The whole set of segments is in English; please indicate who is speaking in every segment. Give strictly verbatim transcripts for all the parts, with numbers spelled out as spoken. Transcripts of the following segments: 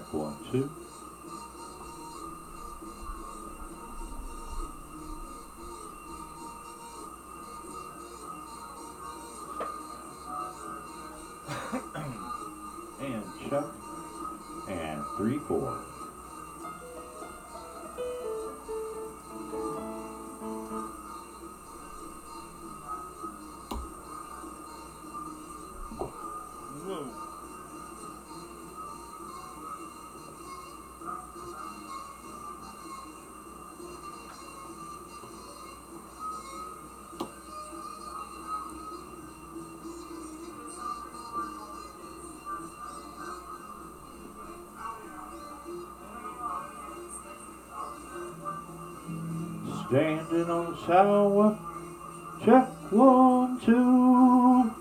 Speaker 1: Check one, two. And check. And three, four.
Speaker 2: Whoa.
Speaker 1: Standing on the sidewalk. Check one, two.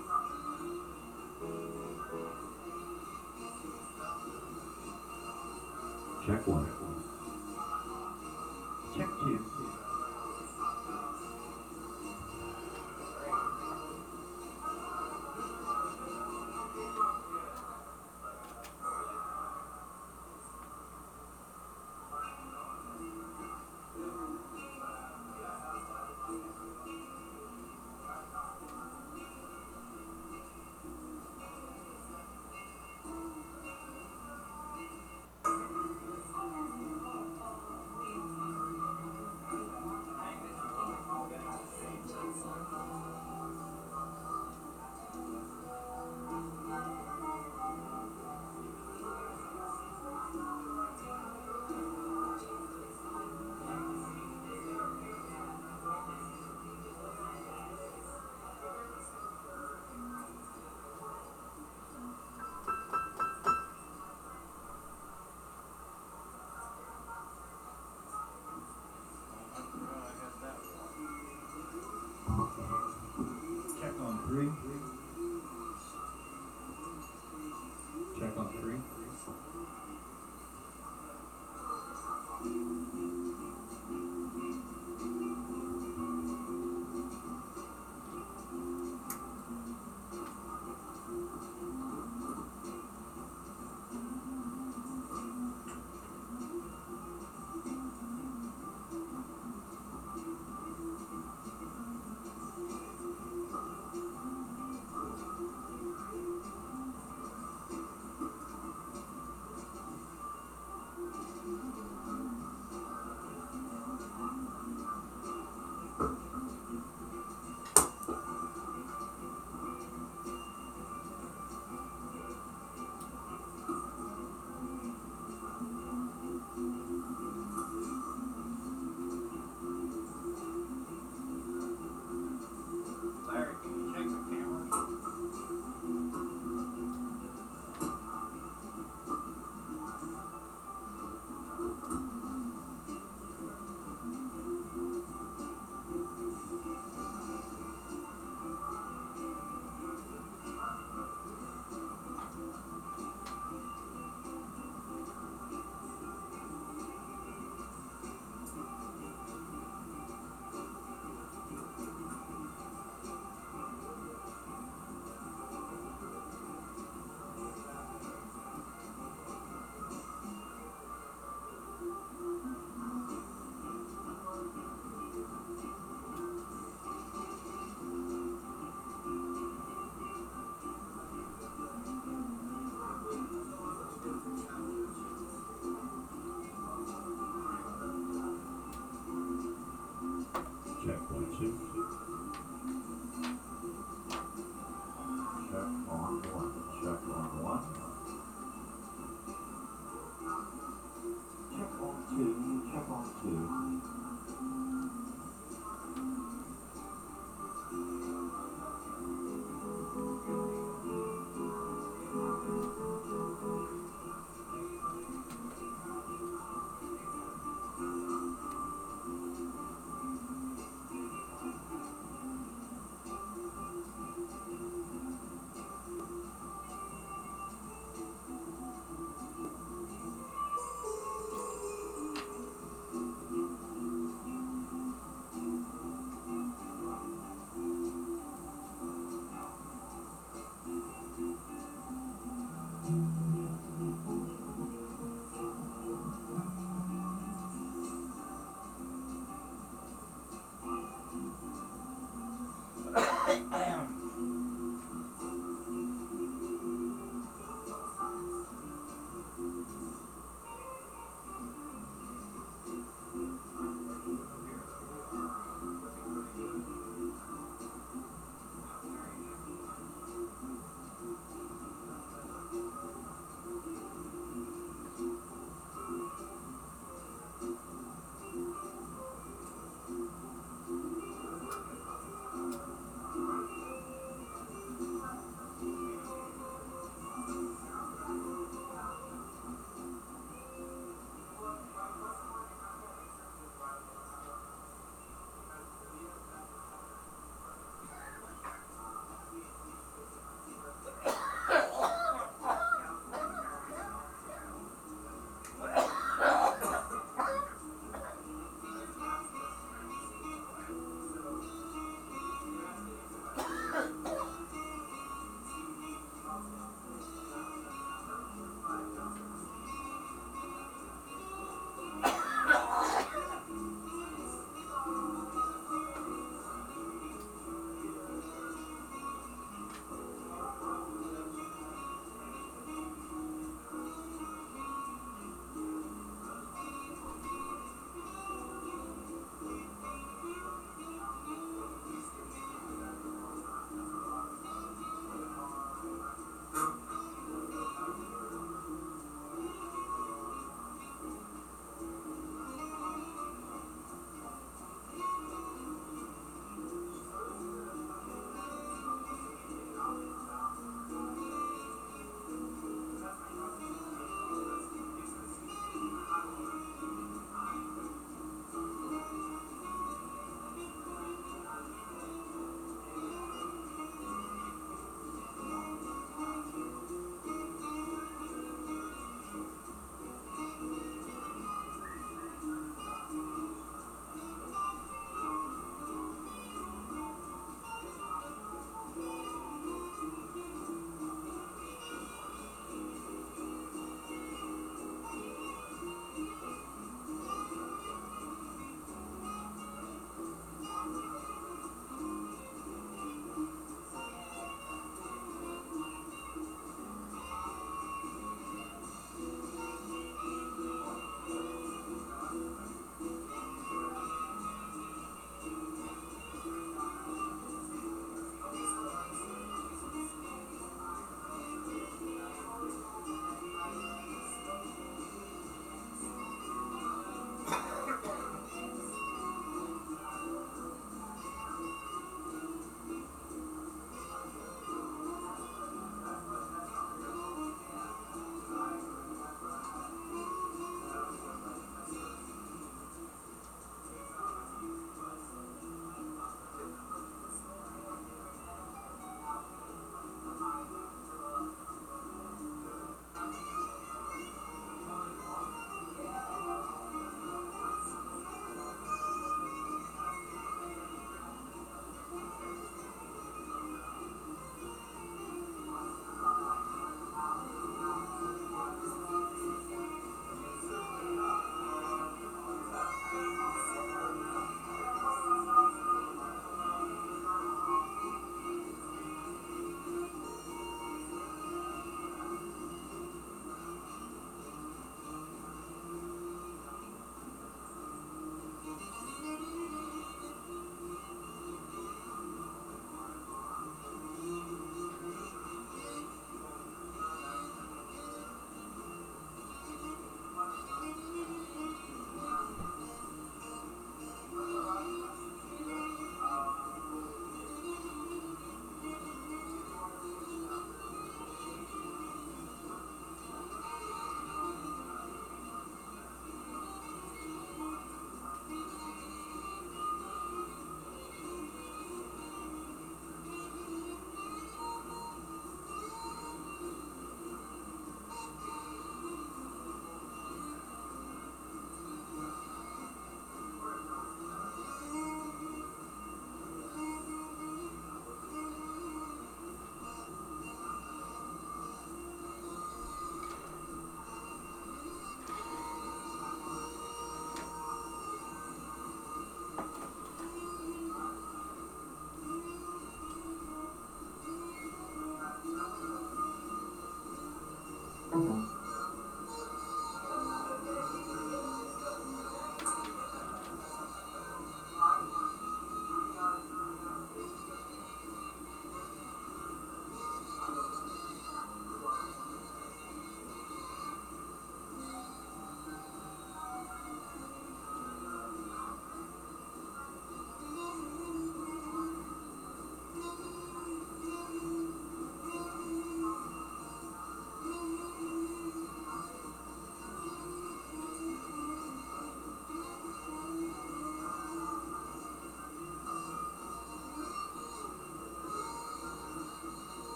Speaker 1: Check one. Check two. Check on three. Check on three.
Speaker 2: Larry, can you check the camera?
Speaker 1: Check one, two. Check on one. Check on one. Check on two. Check on two.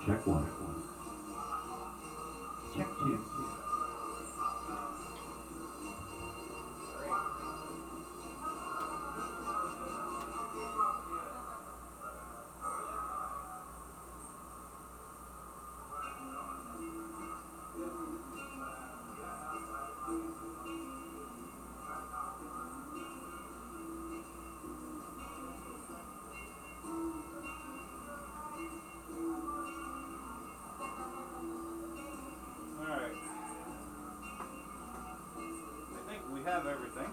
Speaker 1: Check one. Check two.
Speaker 2: Alright. I think we have everything.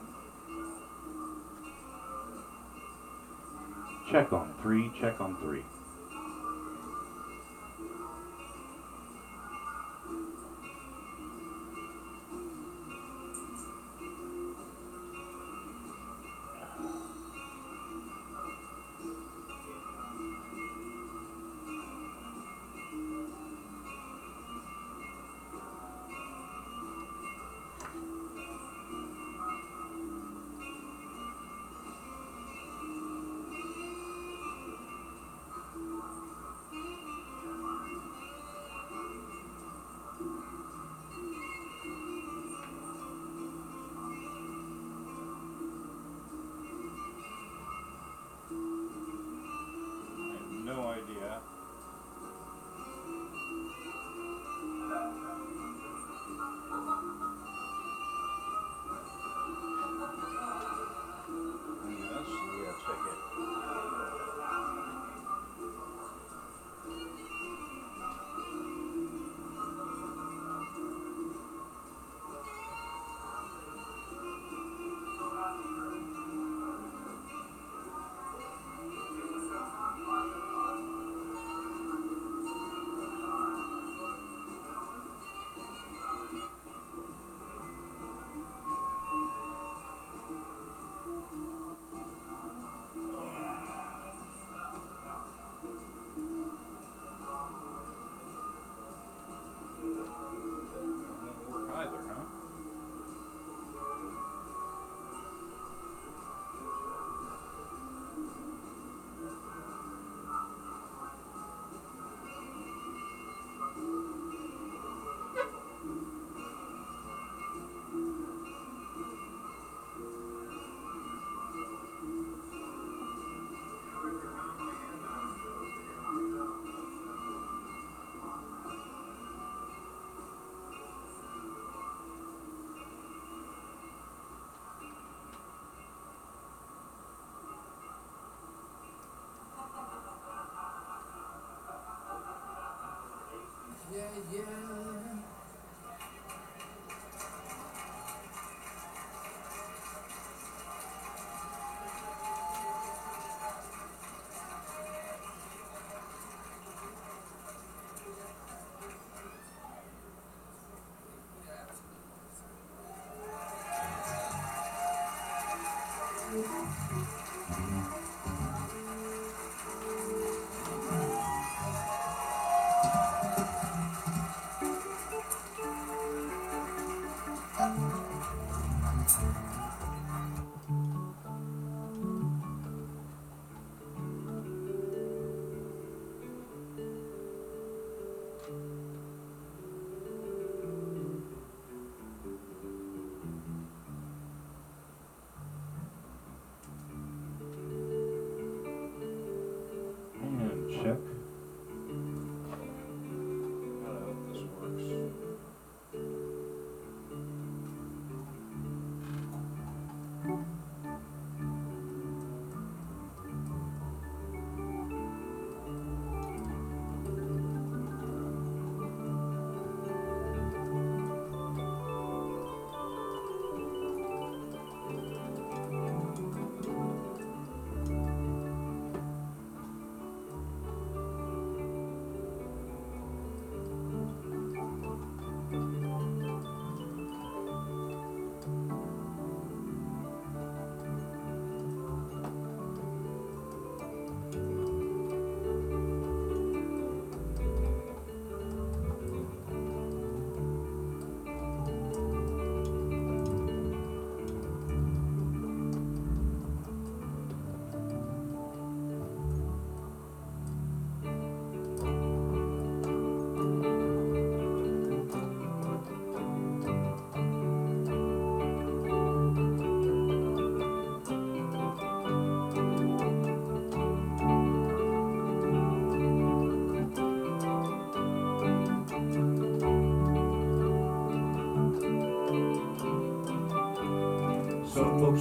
Speaker 1: Check on three, check on three.
Speaker 2: I have no idea. Yes, yeah, check it. Won't work either, huh?
Speaker 3: Yeah, yeah.
Speaker 1: And check.
Speaker 2: I hope this works.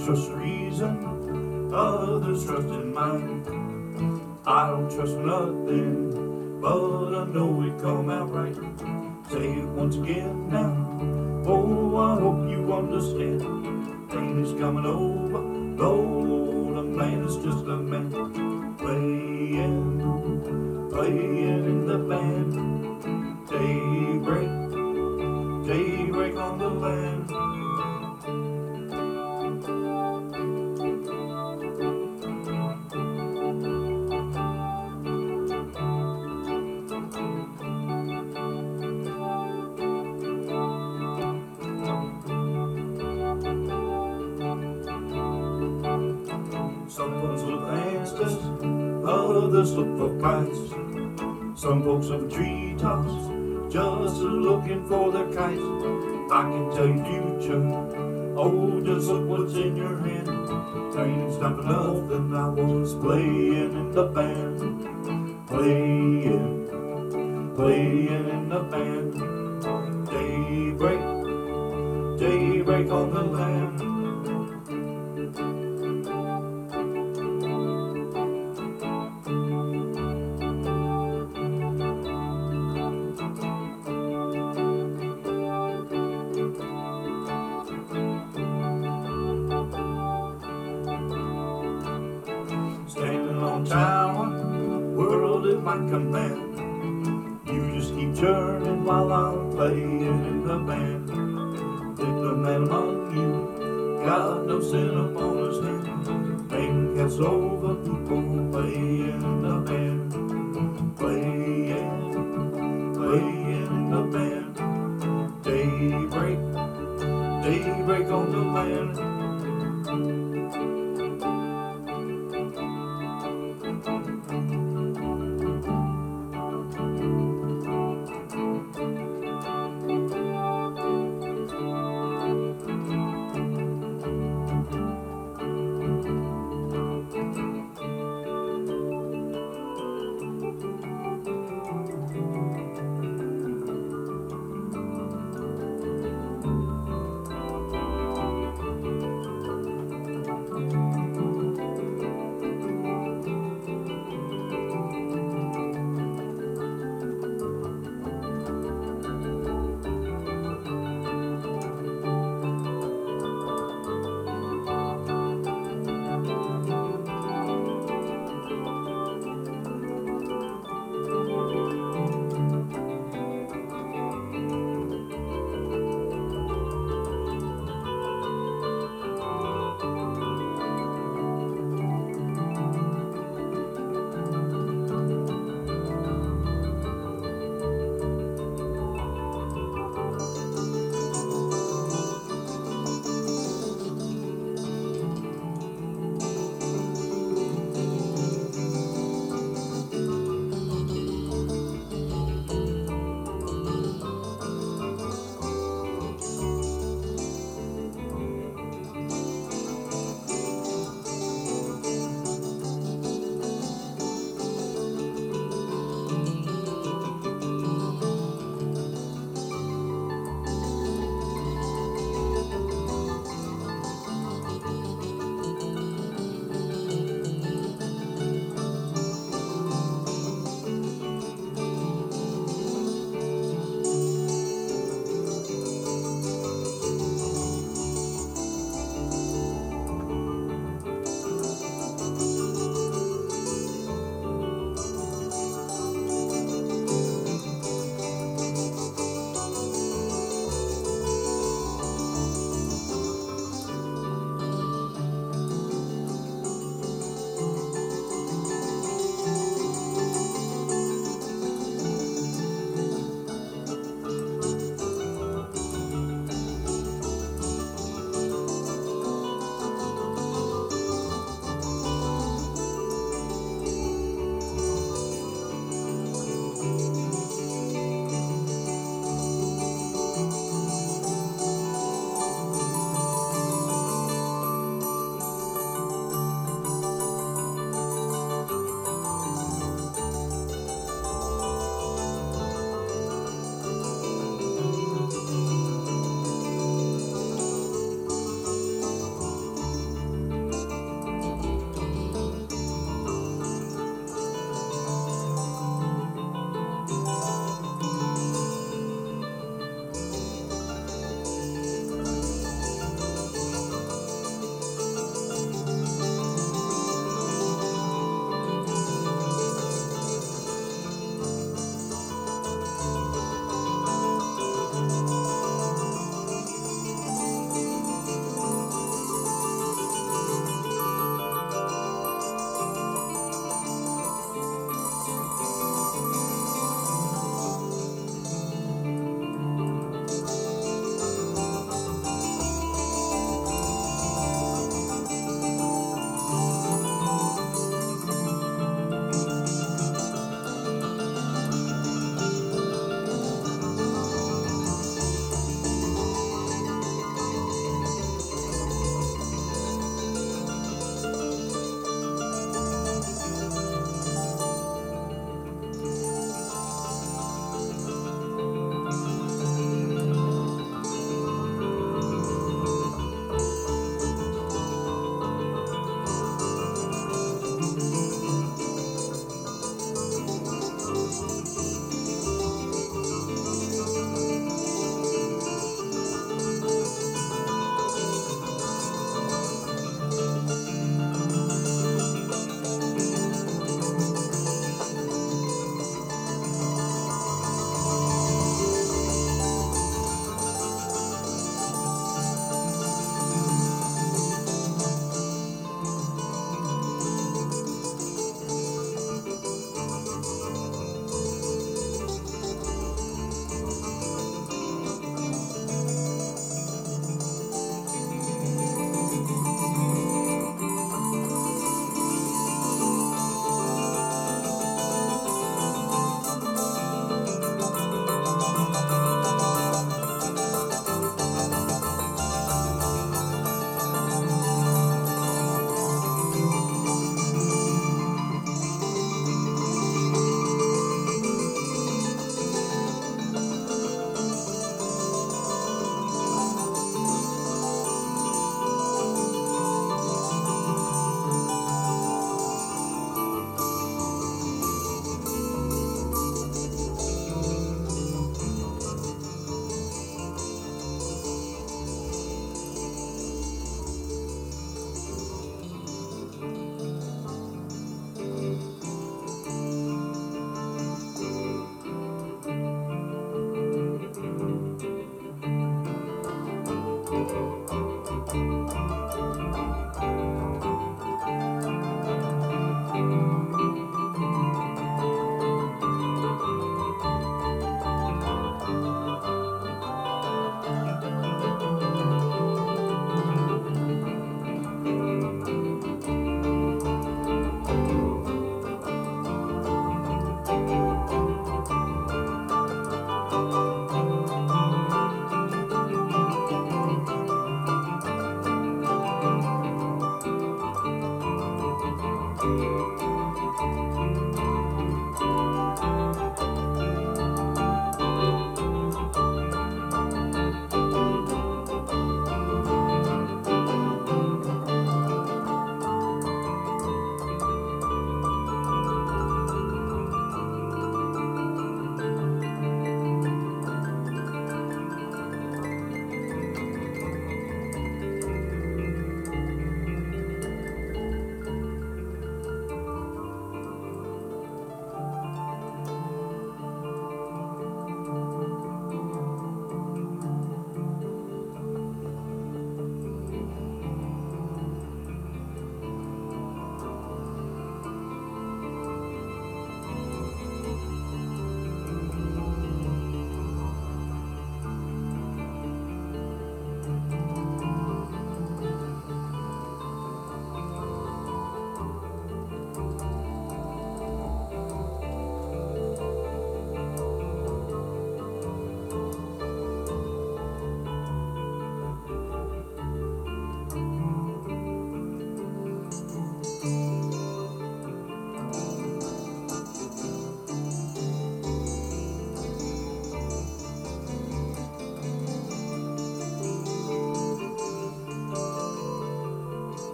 Speaker 4: trust the reason, others trust in mine. I don't trust nothing, but I know it come out right. Say it once again now, oh, I hope you understand. Pain is coming over, though the man is just a man. Playing, playing in the band. Daybreak, daybreak on the land. Some folks look answers, others look for kites. Some folks up in treetops, just looking for their kites. I can tell you future, oh, just look what's in your hand. Ain't stopping nothing, I was playing in the band. Playing, playing in the band. Daybreak, daybreak on the land. Standing on tower, world at my command. You just keep churning while I'm playing in the band. If the man among you got no sin upon his hand, name cast over people playing in the band. Playing, playing in the band. Daybreak, daybreak on the land.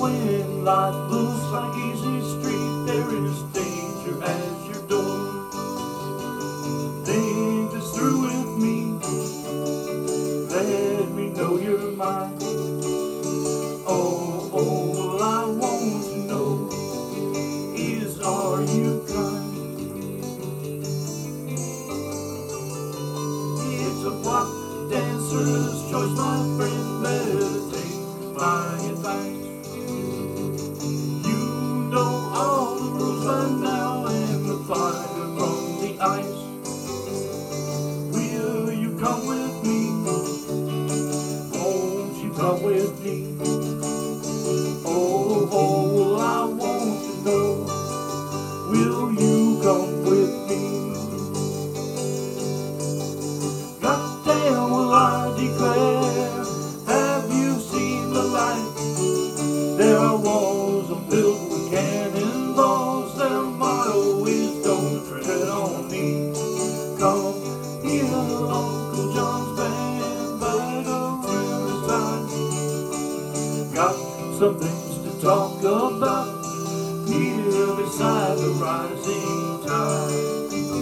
Speaker 4: when life looks like easy street, there is danger at your door. Think this through with me, let me know you're mine. Oh, oh, well, I want to know is, are you kind? It's a block dancer's choice, my friend, better take my advice. You know all the rules by now and the fire from the ice. Will you come with me? Won't you come with me? Oh, oh, well, I want to know, will you come with me? Goddamn, will I declare, have you seen the light? There are walls are built with cannonballs, their motto is don't tread on me. Come here, Uncle John's band, by the riverside. Got some things to talk about here beside the rising tide.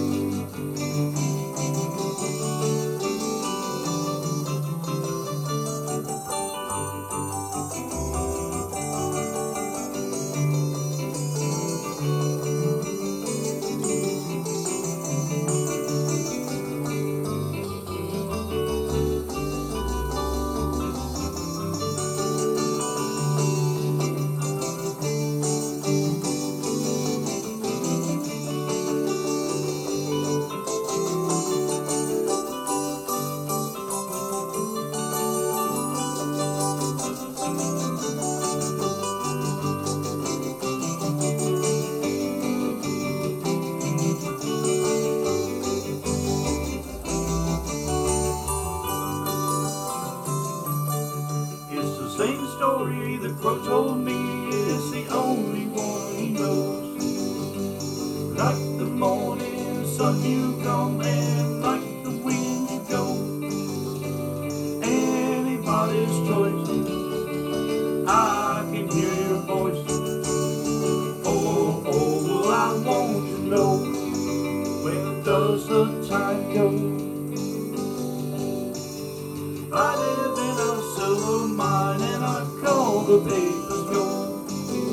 Speaker 4: It's the same story that Crow told me, it's the only one he knows. Like the morning sun you come, and like the wind you go. Anybody's choice, I can hear your voice. Oh, oh, well, I want to know, where does the time go? I live in a silver mine and I call the papers gold.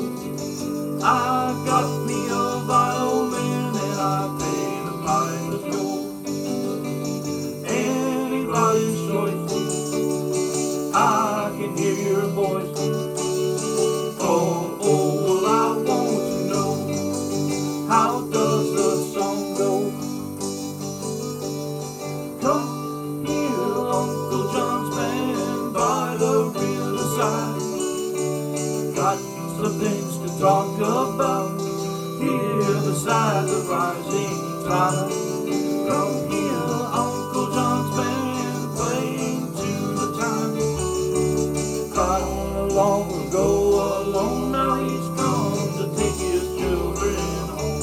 Speaker 4: I got me a violin and I pay the piper's gold. Anybody's choice, I can hear your voice. Oh, oh, well, I want to know, how does the song go? Come here, Uncle John's band, by the riverside. Got some things to talk about here beside the rising tide. Come here, Uncle John's band, playing to the time. Cried long ago alone, now he's come to take his children home.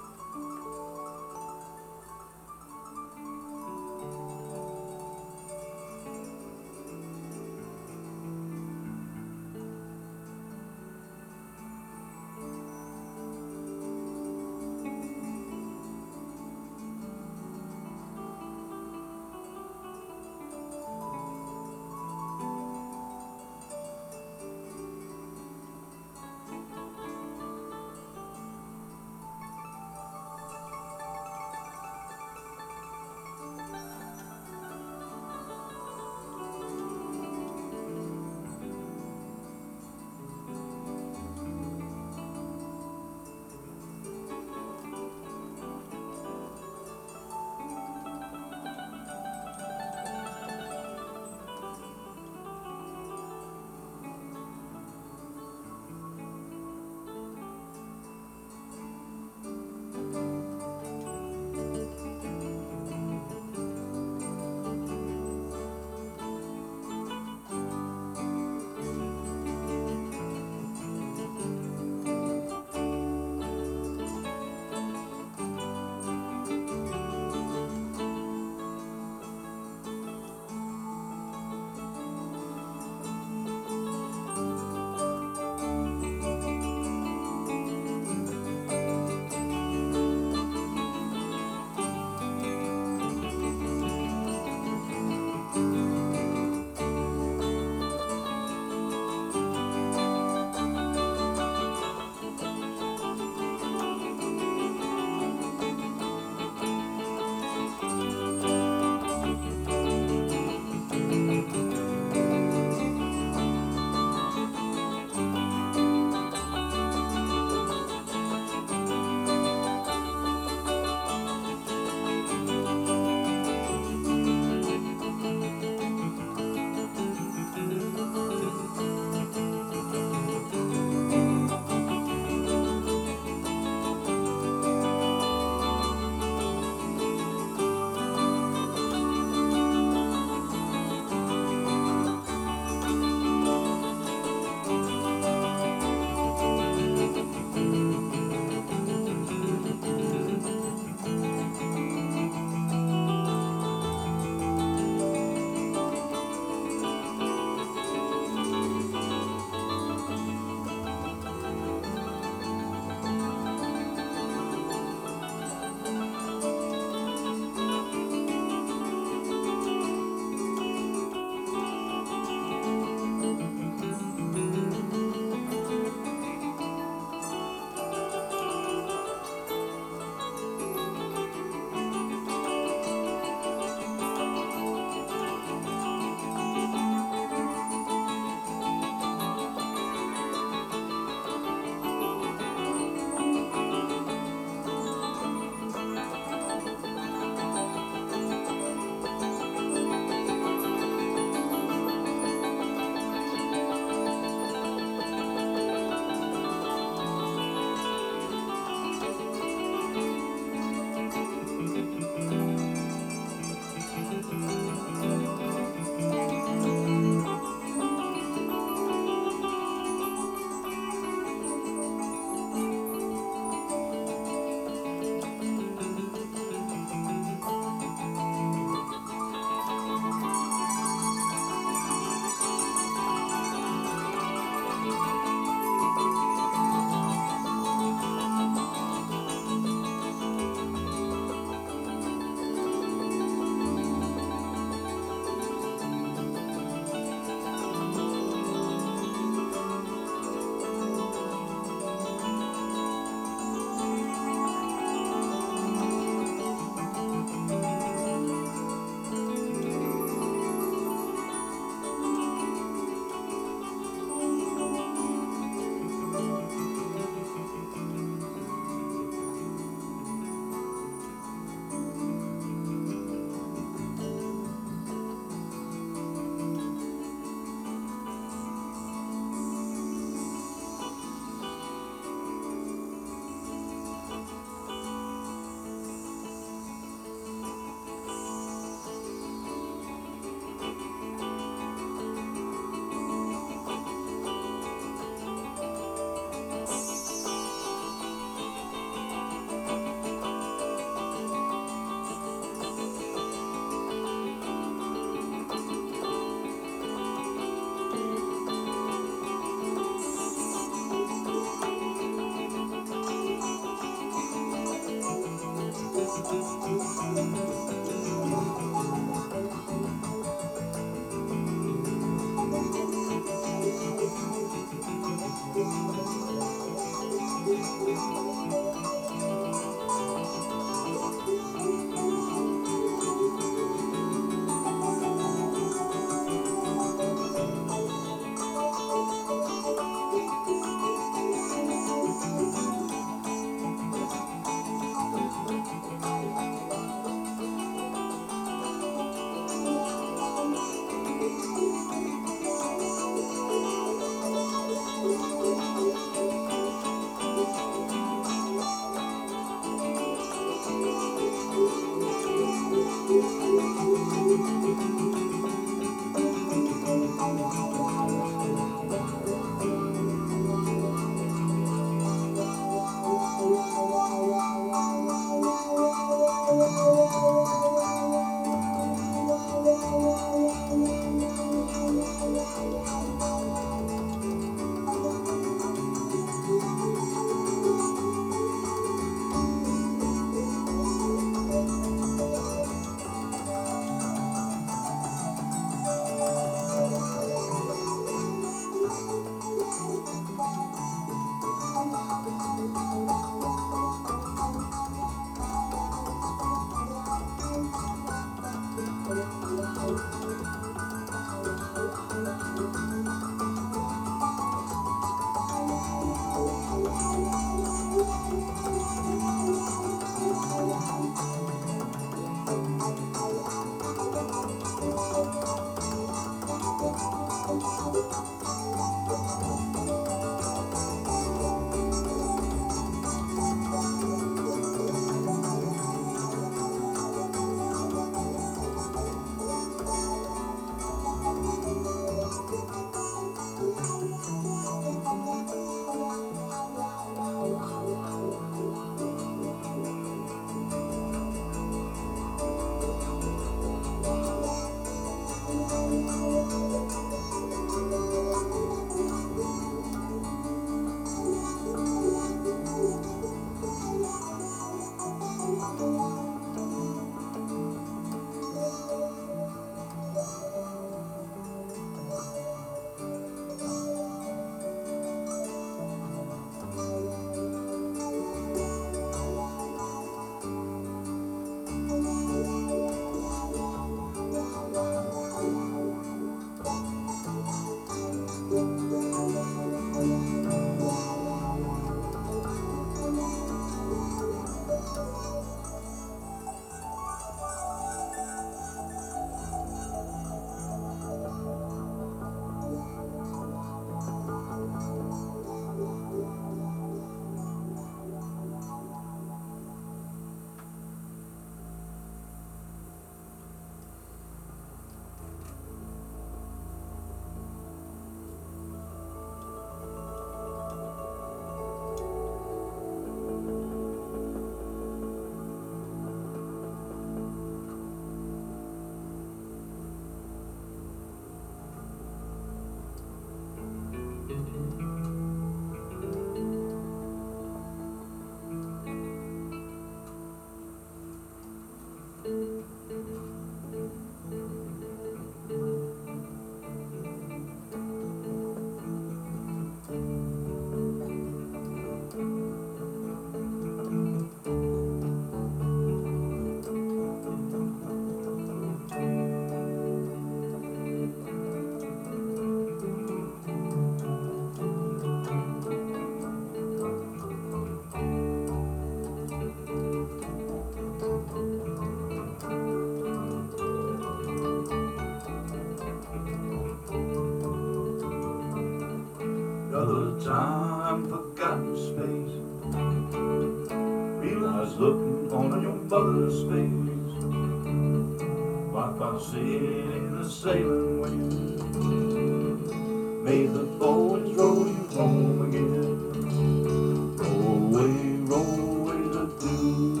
Speaker 4: Another time forgotten space. Realize looking on your mother's face, like I sit in a sailing wind. May the boys roll you home again. Roll away, roll away the dew.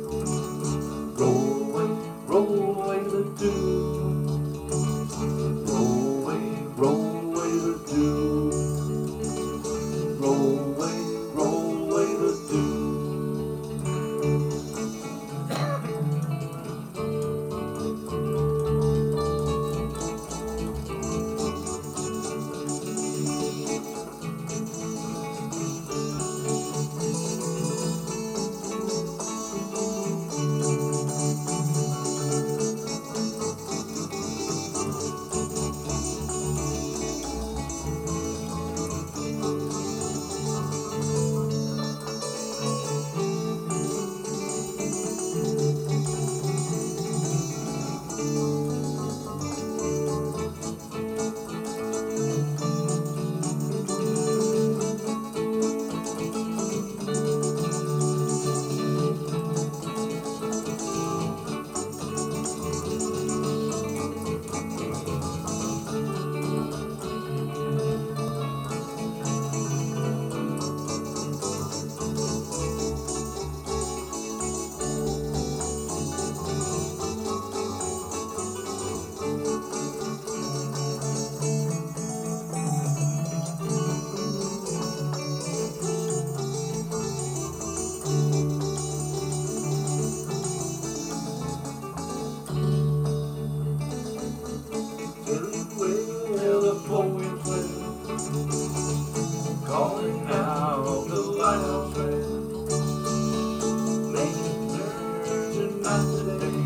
Speaker 4: Roll away, roll away the dew. Roll away, roll away the dew. Roll away, roll away the dew. Calling out the lighthouse band, making turns in night today.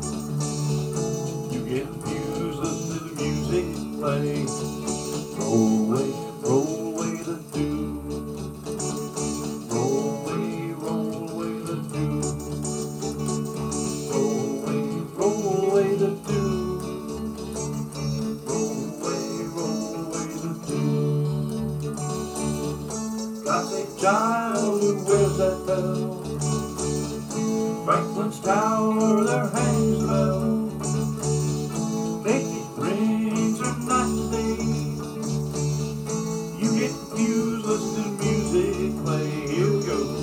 Speaker 4: You get confused, listen to the music play. Roll away, roll away the dew. Roll away, roll away the dew. Roll away, roll away the dew. Roll away, roll away the dew. Got a child who wears that bell. Franklin's Tower, there hangs a bell. Make it ring through night today. You get confused, listen to the music play. Here we go.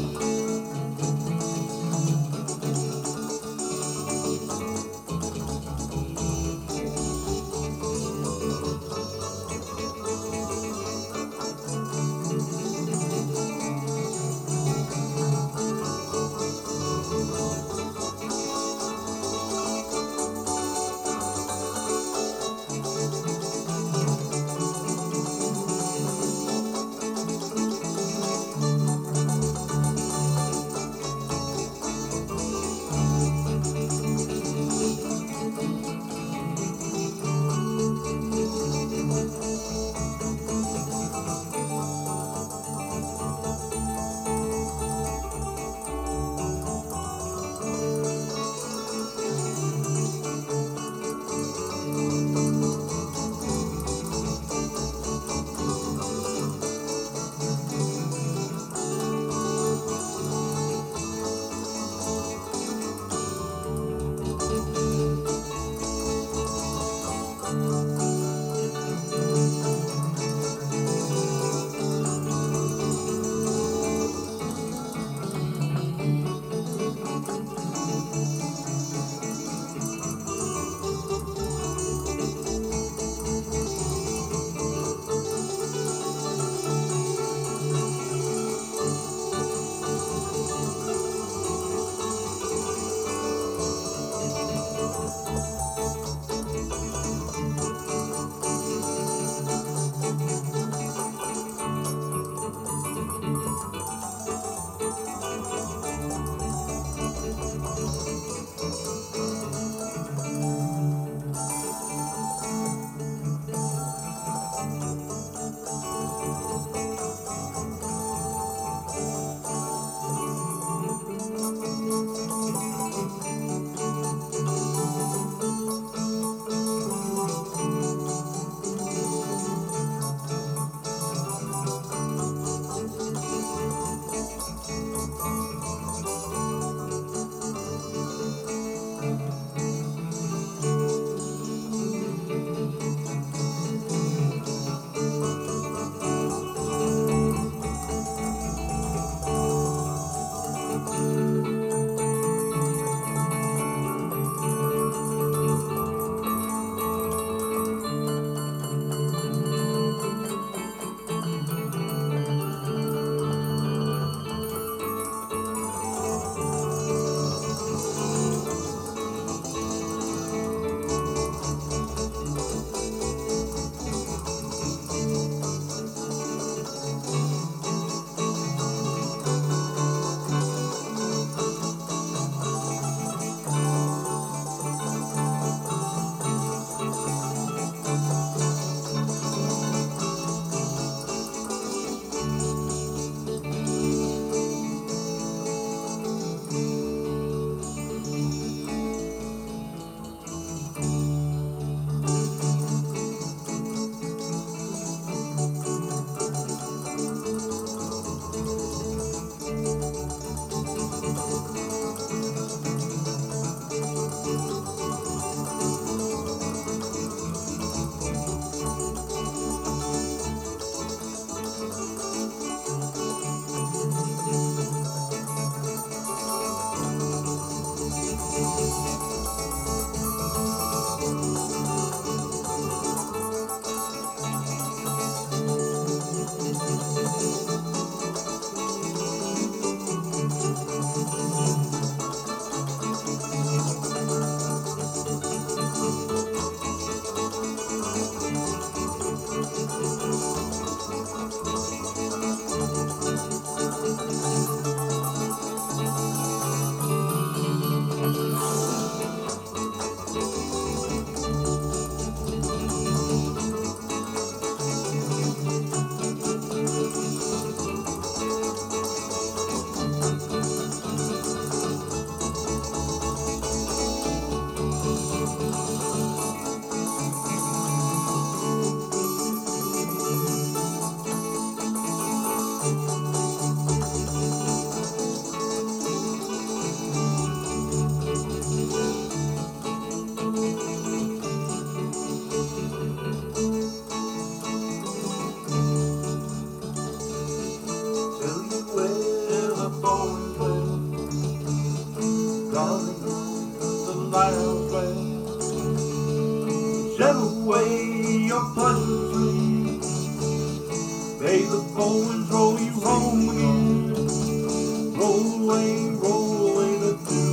Speaker 4: May the cold winds roll you home again. Roll away, roll away the dew.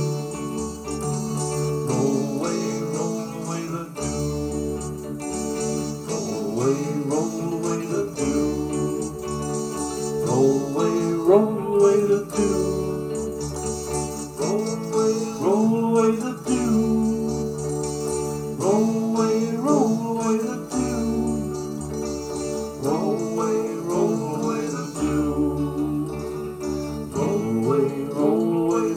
Speaker 4: Roll away, roll away the dew. Roll away, roll away the dew. Roll away, roll away the dew. Roll away, roll away the dew. Roll away, roll away the dew. Roll away, roll away the dew. Roll away, roll away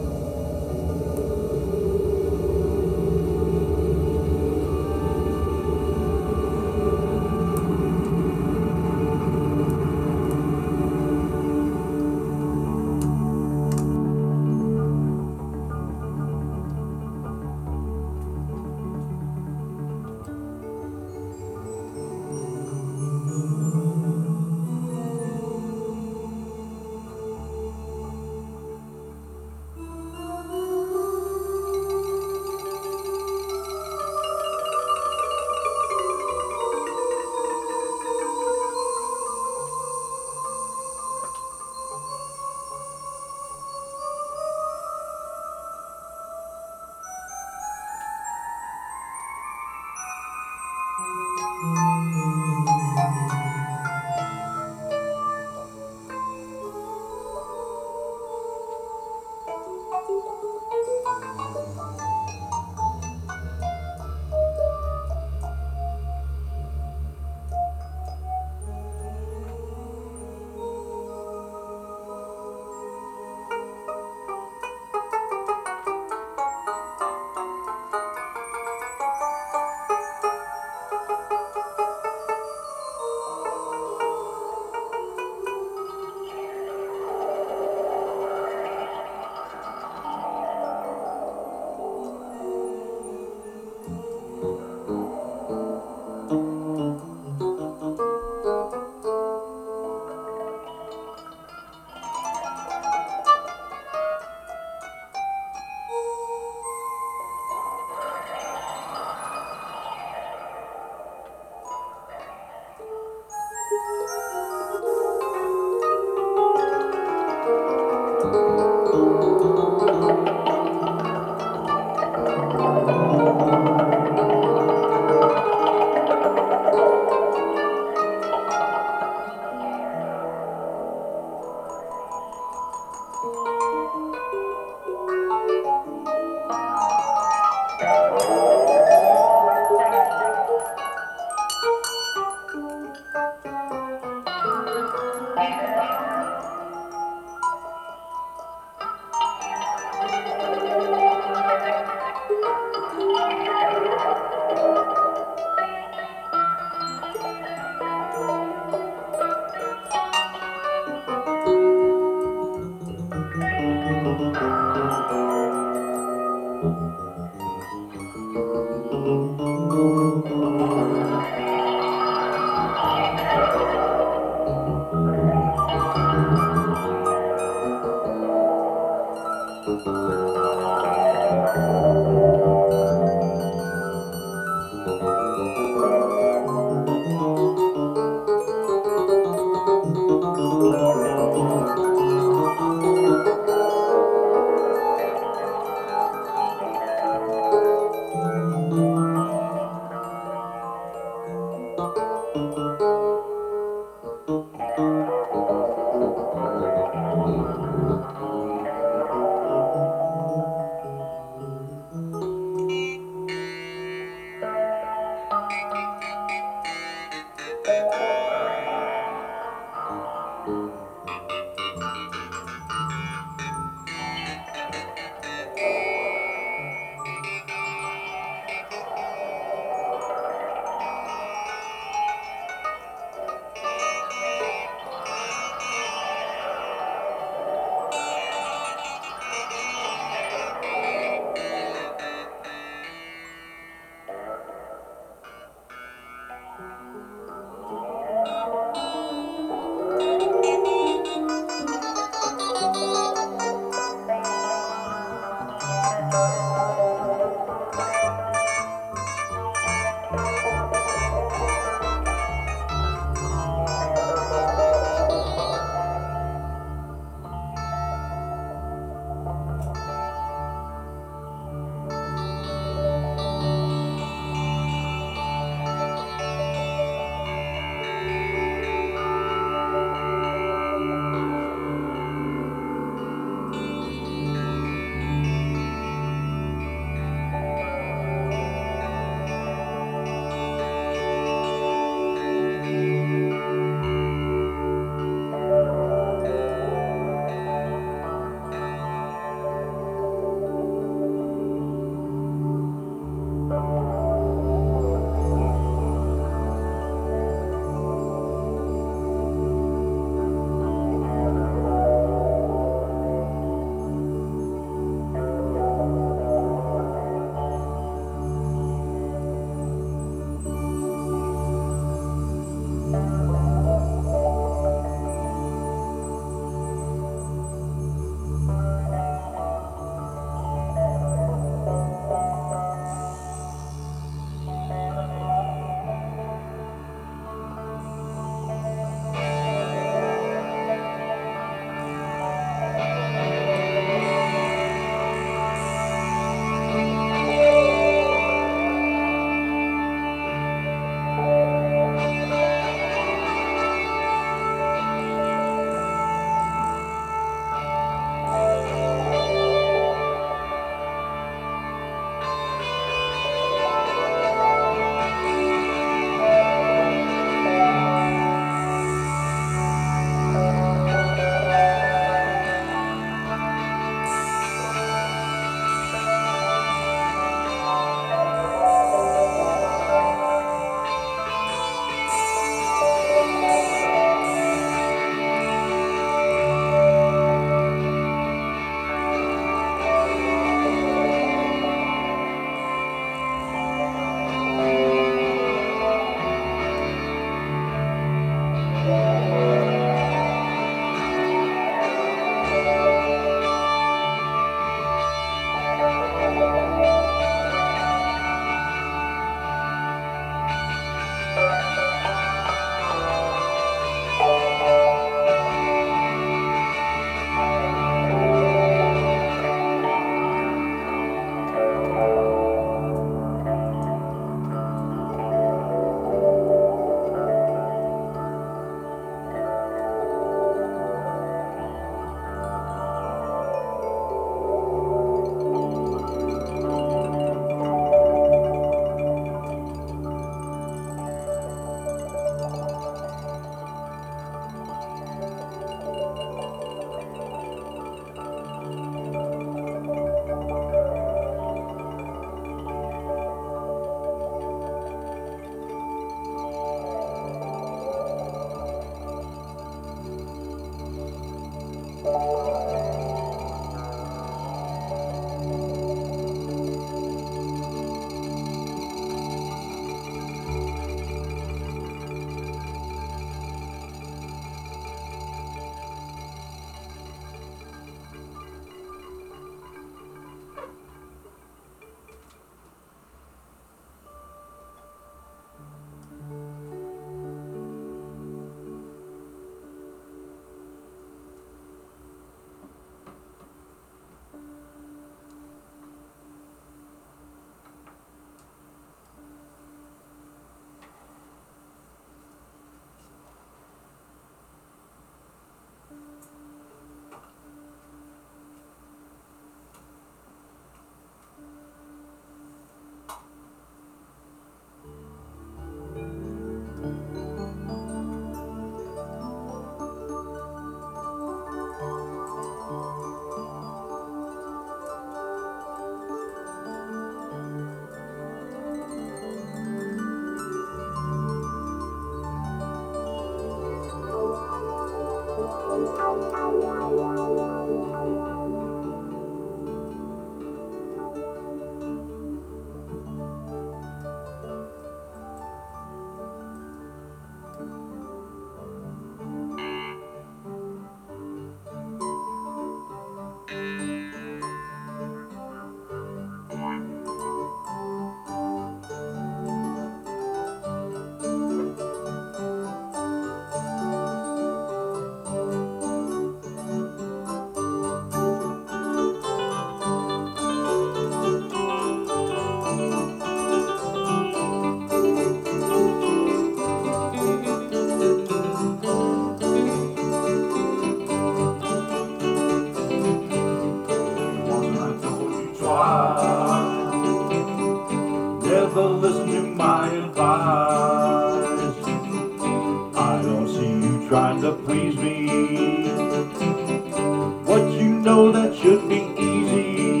Speaker 4: wise. Never listen to my advice. I don't see you trying to please me. What you know that should be easy.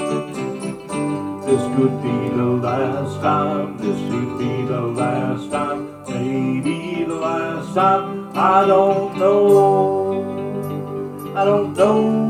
Speaker 4: This could be the last time. This could be the last time. Maybe the last time. I don't know. I don't know.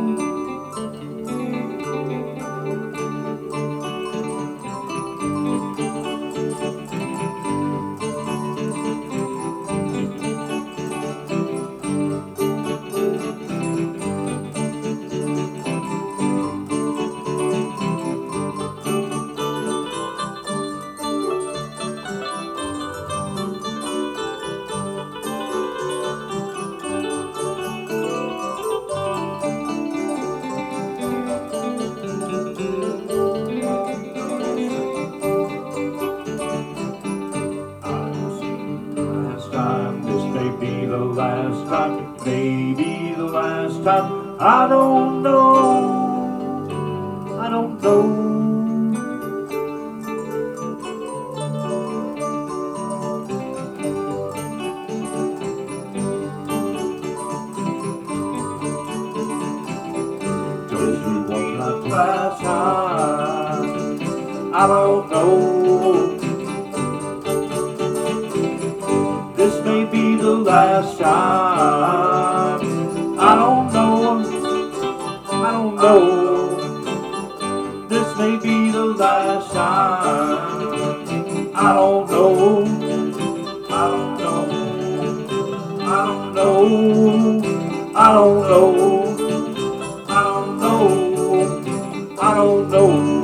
Speaker 4: This may be the last time, maybe the last time. I don't know, I don't know. Told you once not last time, I don't know. This may be the last time. I don't know. I don't know. This may be the last time. I don't know. I don't know. I don't know. I don't know. I don't know. I don't know.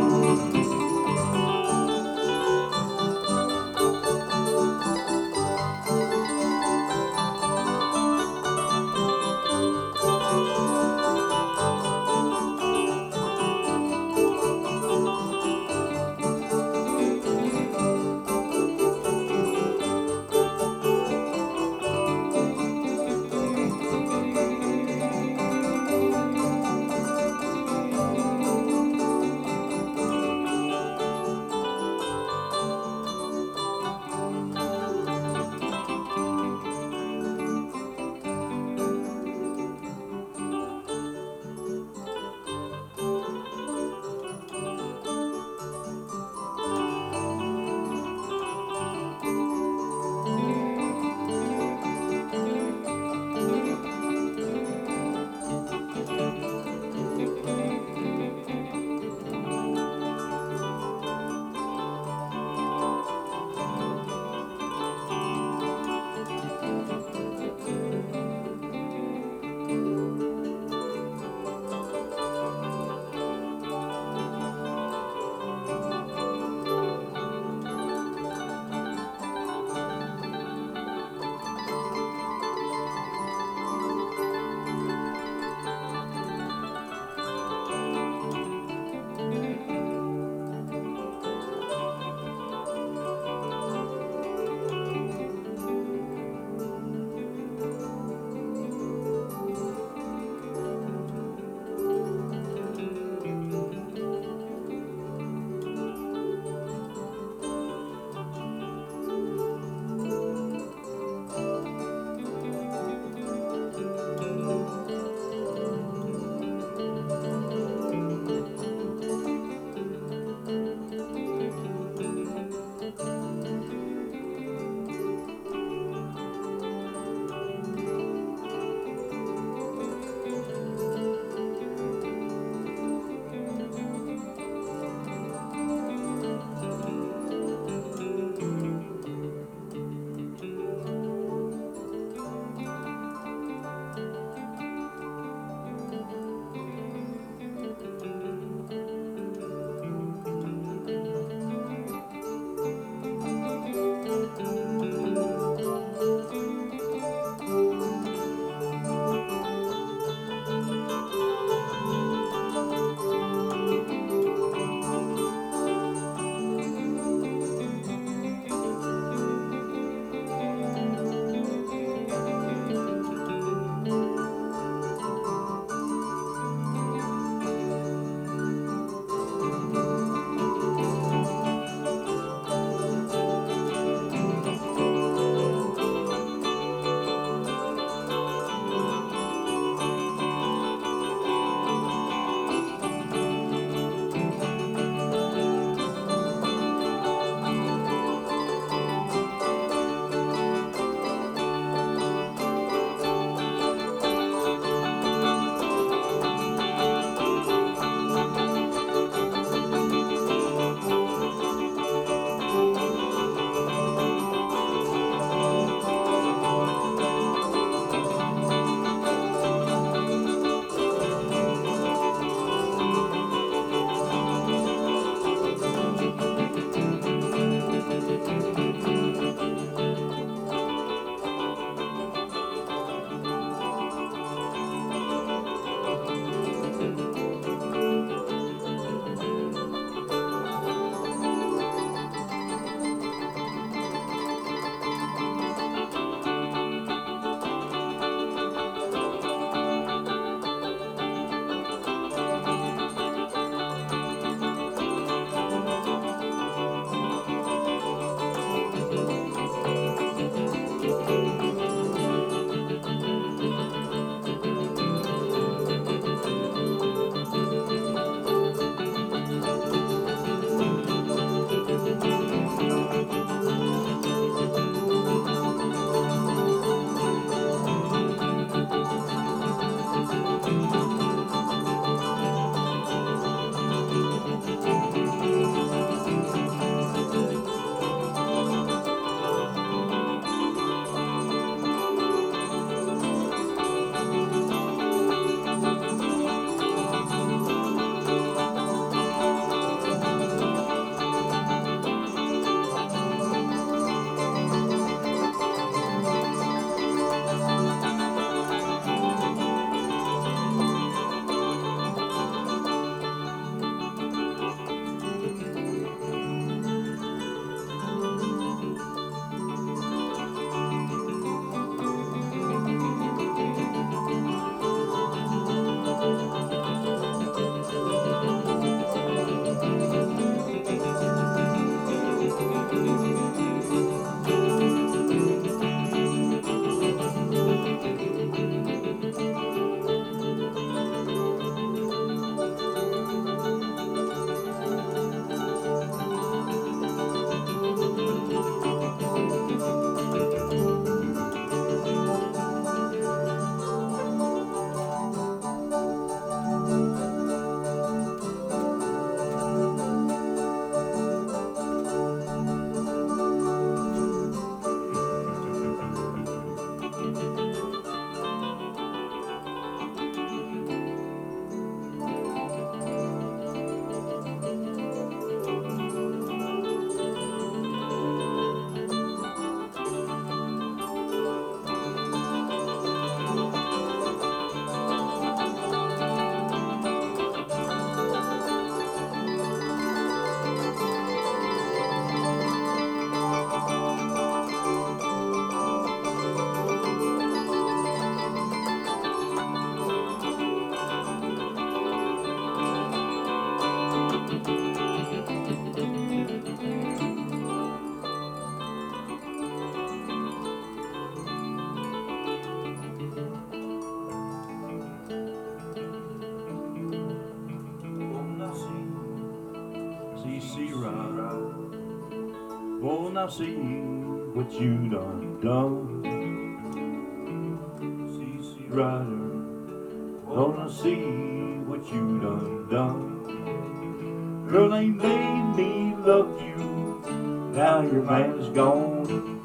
Speaker 4: C C Rider. Oh, now see what you done done. C C Rider. Oh, now see what you done done. Girl, they made me love you. Now your man is gone.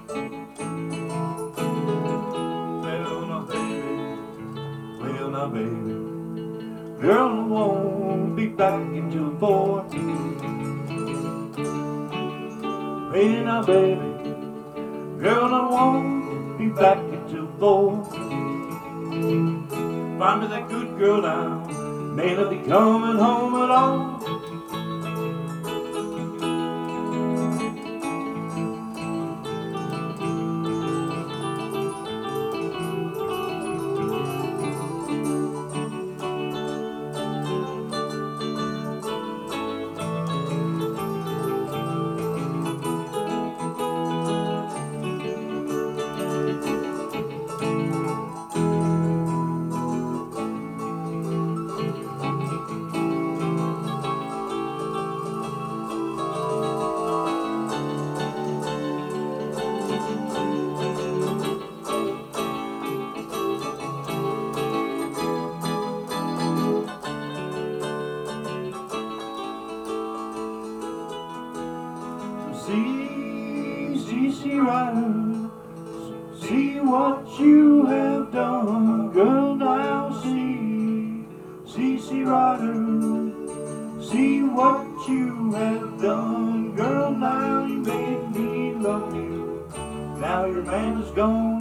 Speaker 4: Well, now baby, well, now baby, girl, I won't be back until four. Hey, now baby, girl, I won't be back until four. Find me that good girl now, may not be coming home at all. See, C C Rider, see what you have done, girl, now see, C C Rider, see what you have done, girl, now you made me love you, now your man is gone.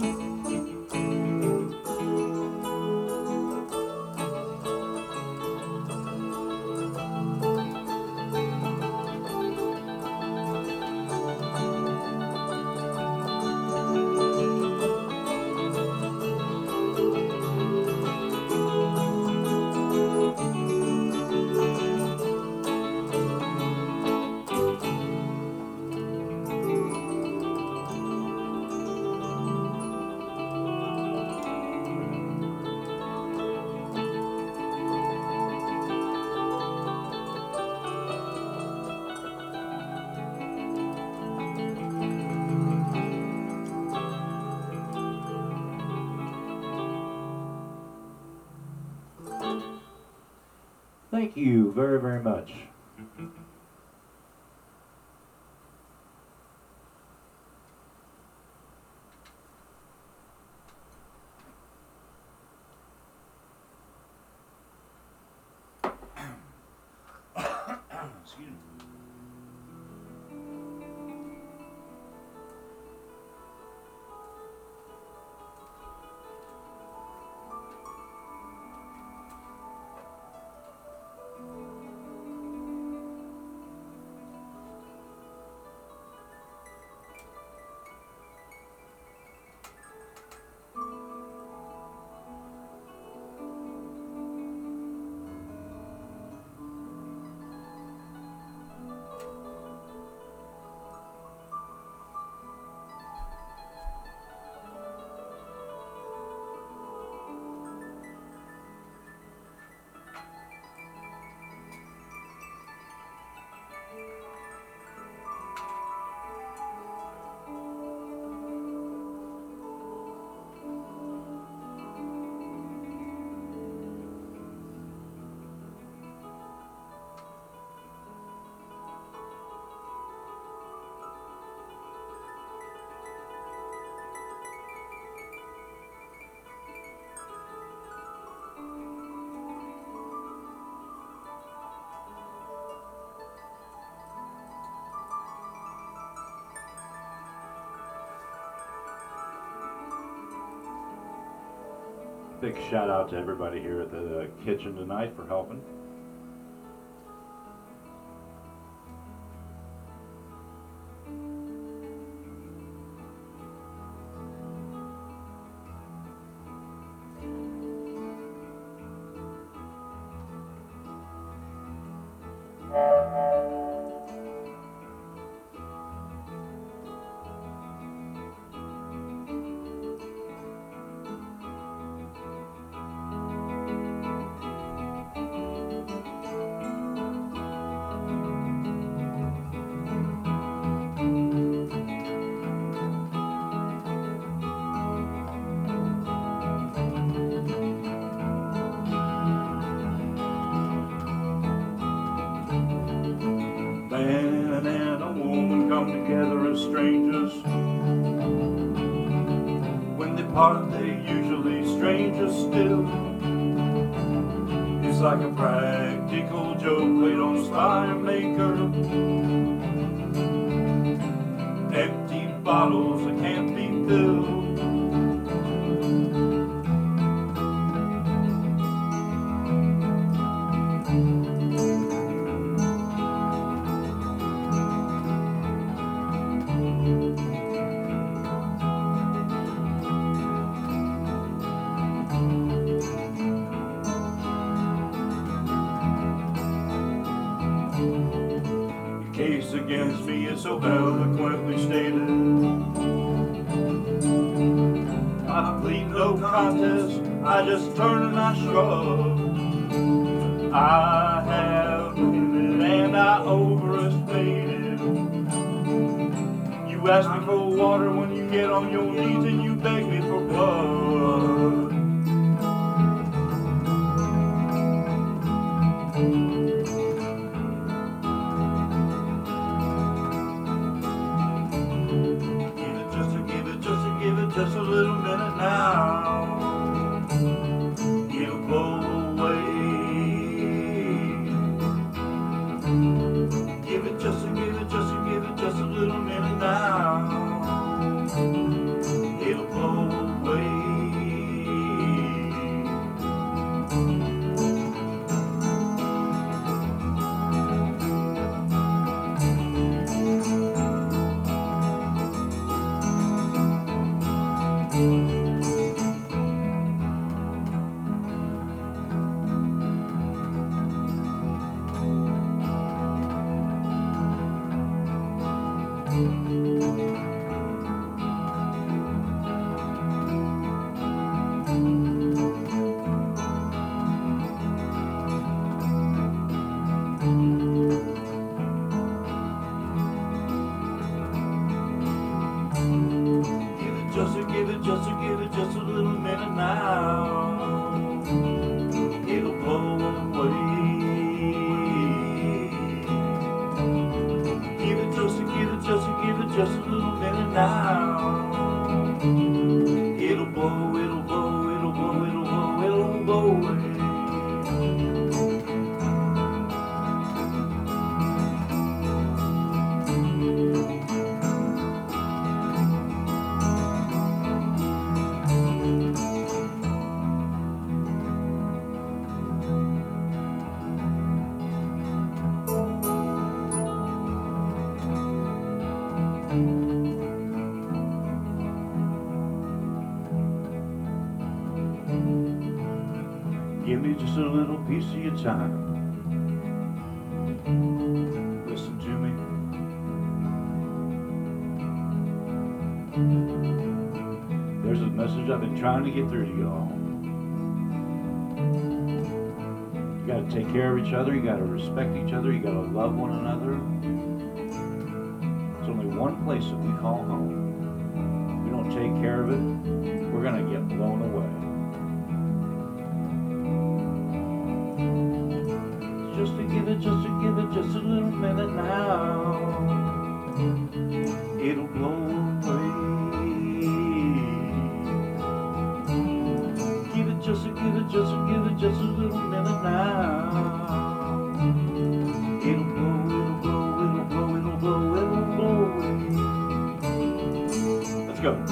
Speaker 1: Thank you very, very much.
Speaker 4: Excuse me.
Speaker 1: Big shout out to everybody here at the kitchen tonight for helping.
Speaker 4: man and a woman come together as strangers. When they part, they usually strangers still. It's like a practical joke played on a fire maker. Empty bottles that can't be filled. The case against me is so eloquently stated. I plead no contest, I just turn and I shrug. I have been and I overestimated. You ask me for water when you get on your knees and you beg me for blood. Just a little minute now, it'll blow away. Give it just a, give it just a, give it just a little minute now, it'll blow away. Just to give it, just to give it, just a little minute now, it'll blow away. Give it, just to give it, just to give it, just a little minute now, it'll blow, it'll blow, it'll blow, it'll blow, it'll blow away. Give me just a little piece of your time. Listen to me. There's a message I've been trying to get through to y'all. You gotta take care of each other, you gotta respect each other, you gotta love one another. There's only one place that we call home. If we don't take care of it, we're gonna get blown away. Just to give it, just to give it, just a little minute now, it'll blow away. Give it, just to give it, just to give it, just a little minute now, it'll blow, it'll blow, it'll blow, it'll blow, it'll blow away. Let's go.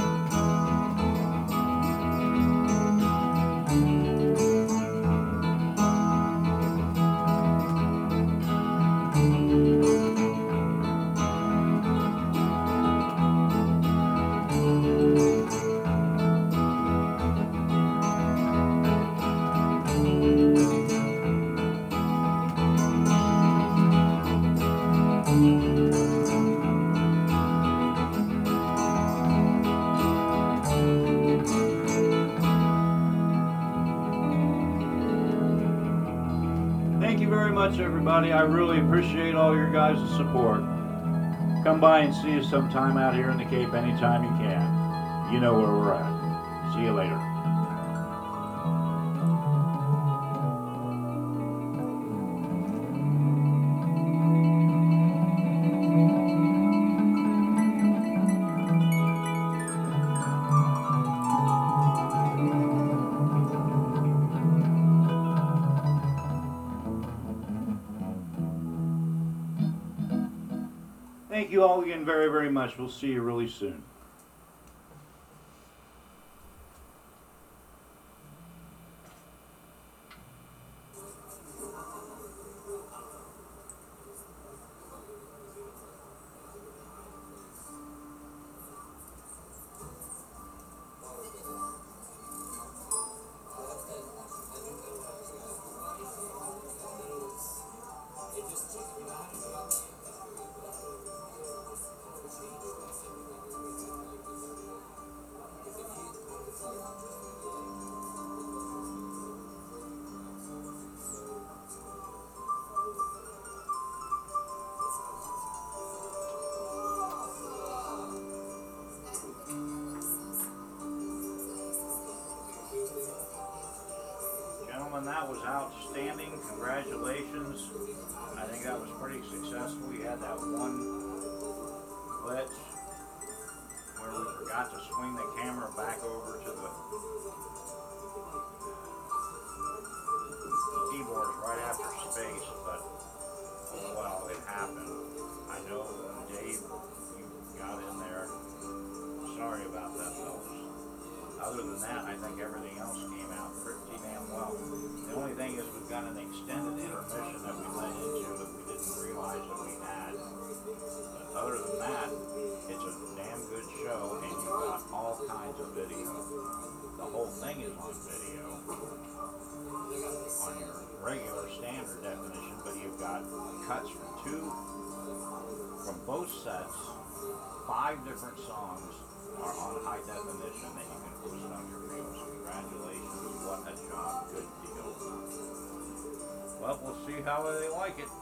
Speaker 4: Thank you very much, everybody. I really appreciate all your guys' support. Come by and see us sometime out here in the Cape anytime you can. You know where we're at. See you later.
Speaker 1: Thank you all again very, very much. We'll see you really soon. Gentlemen, that was outstanding. Congratulations. I think that was pretty successful. We had that one glitch where we forgot to swing the camera back over to the keyboards right after space, but oh well, it happened. I know, Dave, you got in there. Sorry about that, fellas. Other than that, I think everything else came out pretty damn well. The only thing is we've got an extended intermission that we went into that we didn't realize that we had. But other than that, it's a damn good show, and you've got all kinds of video. The whole thing is on video, on your regular standard definition, but you've got cuts from two, from both sets, five different songs are on high definition that you can post on your reels. Congratulations, what a job, good deal. Well, we'll see how they like it.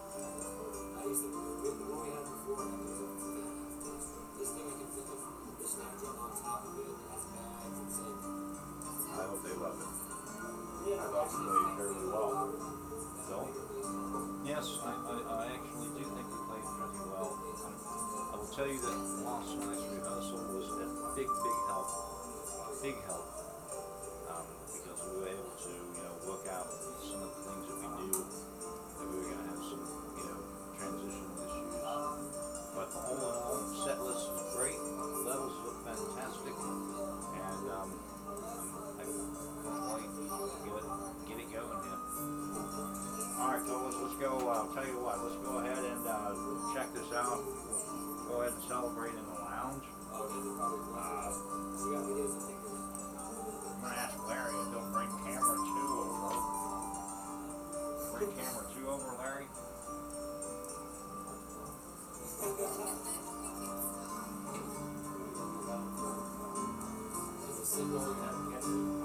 Speaker 1: I hope they love it. I thought you played fairly well. So?
Speaker 2: Yes, I, I, I actually do think we played pretty well. Um, I will tell you that last night's rehearsal was a big, big help. Big help. Um, because we were able to, you know, work out some of the things that we knew that we were going to have some, you know, transition issues. But all in all, set list was great. Levels look fantastic. And um, I can't wait to get it, get it going here. Alright, fellas, let's go. Uh, I'll tell you what, let's go ahead and uh, check this out. Go ahead and celebrate in the lounge. Uh, I'm going to ask Larry if he'll bring camera two over. Bring camera two over, Larry.
Speaker 3: There's a signal you have to get.